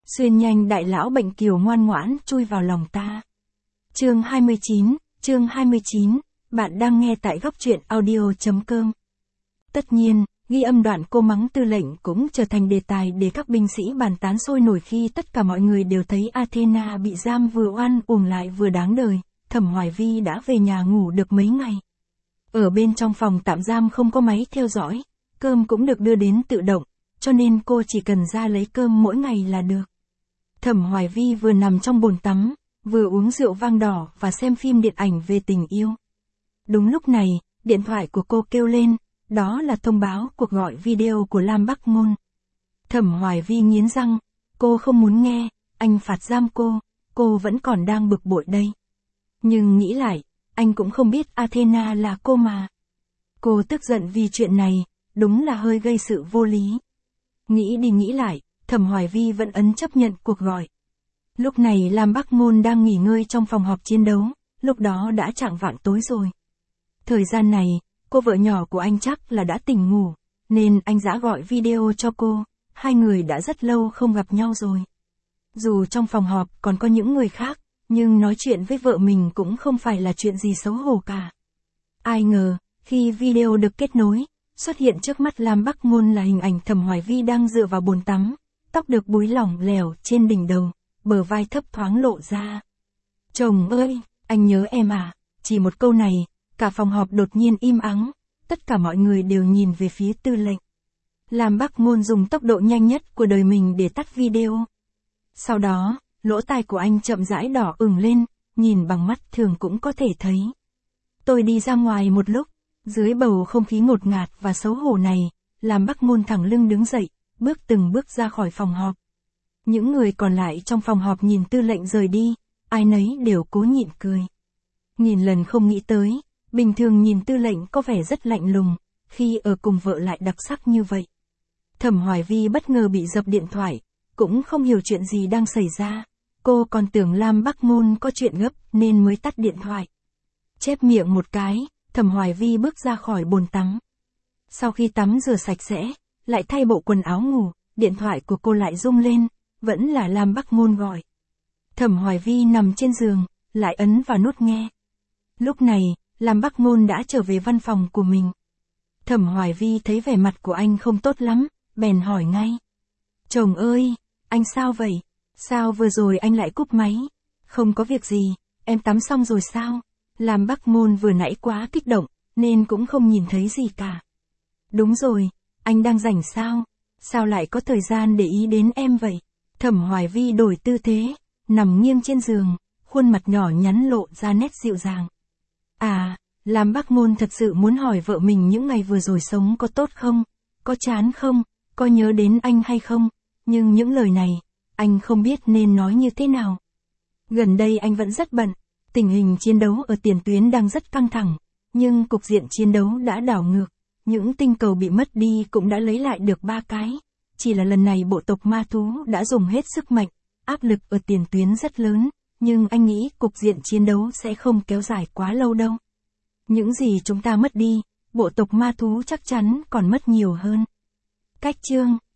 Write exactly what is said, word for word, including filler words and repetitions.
Xuyên nhanh đại lão bệnh kiều ngoan ngoãn chui vào lòng ta. Chương hai mươi chín, chương hai mươi chín, bạn đang nghe tại góc truyện audio.com. Tất nhiên, ghi âm đoạn cô mắng Tư lệnh cũng trở thành đề tài để các binh sĩ bàn tán sôi nổi khi tất cả mọi người đều thấy Athena bị giam vừa oan uổng lại vừa đáng đời. Thẩm Hoài Vi đã về nhà ngủ được mấy ngày. Ở bên trong phòng tạm giam không có máy theo dõi, cơm cũng được đưa đến tự động, cho nên cô chỉ cần ra lấy cơm mỗi ngày là được. Thẩm Hoài Vi vừa nằm trong bồn tắm, vừa uống rượu vang đỏ và xem phim điện ảnh về tình yêu. Đúng lúc này, điện thoại của cô kêu lên, đó là thông báo cuộc gọi video của Lam Bắc Ngôn. Thẩm Hoài Vi nghiến răng, cô không muốn nghe, anh phạt giam cô, cô vẫn còn đang bực bội đây. Nhưng nghĩ lại, anh cũng không biết Athena là cô mà. Cô tức giận vì chuyện này, đúng là hơi gây sự vô lý. Nghĩ đi nghĩ lại, Thẩm Hoài Vi vẫn ấn chấp nhận cuộc gọi. Lúc này Lam Bắc Ngôn đang nghỉ ngơi trong phòng họp chiến đấu, lúc đó đã chạng vạng tối rồi. Thời gian này, cô vợ nhỏ của anh chắc là đã tỉnh ngủ, nên anh đã gọi video cho cô, hai người đã rất lâu không gặp nhau rồi. Dù trong phòng họp còn có những người khác, nhưng nói chuyện với vợ mình cũng không phải là chuyện gì xấu hổ cả. Ai ngờ, khi video được kết nối, xuất hiện trước mắt Lam Bắc Ngôn là hình ảnh Thẩm Hoài Vi đang dựa vào bồn tắm, tóc được búi lỏng lẻo trên đỉnh đầu, bờ vai thấp thoáng lộ ra. Chồng ơi, anh nhớ em à, chỉ một câu này, cả phòng họp đột nhiên im ắng, tất cả mọi người đều nhìn về phía Tư lệnh. Lam Bắc Ngôn dùng tốc độ nhanh nhất của đời mình để tắt video. Sau đó, lỗ tai của anh chậm rãi đỏ ửng lên, nhìn bằng mắt thường cũng có thể thấy. Tôi đi ra ngoài một lúc, dưới bầu không khí ngột ngạt và xấu hổ này, Lam Bắc Ngôn thẳng lưng đứng dậy, bước từng bước ra khỏi phòng họp. Những người còn lại trong phòng họp nhìn Tư lệnh rời đi, ai nấy đều cố nhịn cười. Nghìn lần không nghĩ tới, bình thường nhìn Tư lệnh có vẻ rất lạnh lùng, khi ở cùng vợ lại đặc sắc như vậy. Thẩm Hoài Vi bất ngờ bị dập điện thoại, cũng không hiểu chuyện gì đang xảy ra. Cô còn tưởng Lam Bắc Ngôn có chuyện gấp nên mới tắt điện thoại. Chép miệng một cái, Thẩm Hoài Vi bước ra khỏi bồn tắm. Sau khi tắm rửa sạch sẽ, lại thay bộ quần áo ngủ, điện thoại của cô lại rung lên, vẫn là Lam Bắc Ngôn gọi. Thẩm Hoài Vi nằm trên giường, lại ấn vào nút nghe. Lúc này, Lam Bắc Ngôn đã trở về văn phòng của mình. Thẩm Hoài Vi thấy vẻ mặt của anh không tốt lắm, bèn hỏi ngay. Chồng ơi, anh sao vậy? Sao vừa rồi anh lại cúp máy? Không có việc gì, em tắm xong rồi sao? Lam Bắc Ngôn vừa nãy quá kích động, nên cũng không nhìn thấy gì cả. Đúng rồi, anh đang rảnh sao? Sao lại có thời gian để ý đến em vậy? Thẩm Hoài Vi đổi tư thế, nằm nghiêng trên giường, khuôn mặt nhỏ nhắn lộ ra nét dịu dàng. À, Lam Bắc Ngôn thật sự muốn hỏi vợ mình những ngày vừa rồi sống có tốt không? Có chán không? Có nhớ đến anh hay không? Nhưng những lời này, anh không biết nên nói như thế nào. Gần đây anh vẫn rất bận, tình hình chiến đấu ở tiền tuyến đang rất căng thẳng, nhưng cục diện chiến đấu đã đảo ngược, những tinh cầu bị mất đi cũng đã lấy lại được ba cái. Chỉ là lần này bộ tộc ma thú đã dùng hết sức mạnh, áp lực ở tiền tuyến rất lớn, nhưng anh nghĩ cục diện chiến đấu sẽ không kéo dài quá lâu đâu. Những gì chúng ta mất đi, bộ tộc ma thú chắc chắn còn mất nhiều hơn. Cách chương